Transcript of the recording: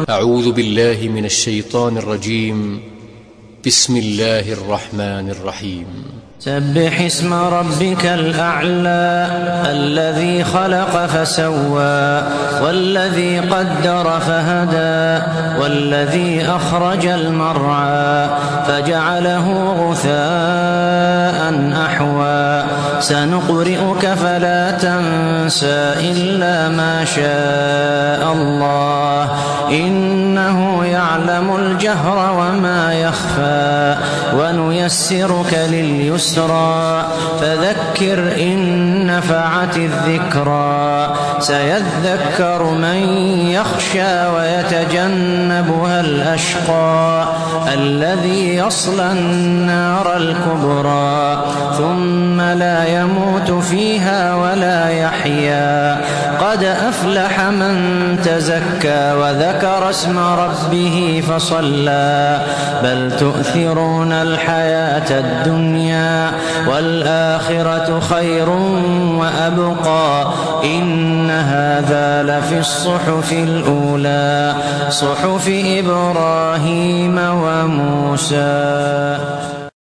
أعوذ بالله من الشيطان الرجيم. بسم الله الرحمن الرحيم. سبح اسم ربك الأعلى الذي خلق فسوى والذي قدر فهدى والذي أخرج المرعى فجعله غثاء أحوى سنقرئك فلا تنسى إلا ما شاء الله إنه يعلم الجهر وما يخفى ونيسرك لليسرى فذكر إن نفعت الذكرى سيذكر من يخشى ويتجنبها الأشقى الذي يصلى النار الكبرى ثم لا يموت فيها ولا يحيا قد أفلح من تزكى وذكر اسم ربه فصلى بل تؤثرون الحياة الدنيا والآخرة خير وأبقى إن هذا لفي الصحف الأولى صحف إبراهيم وموسى.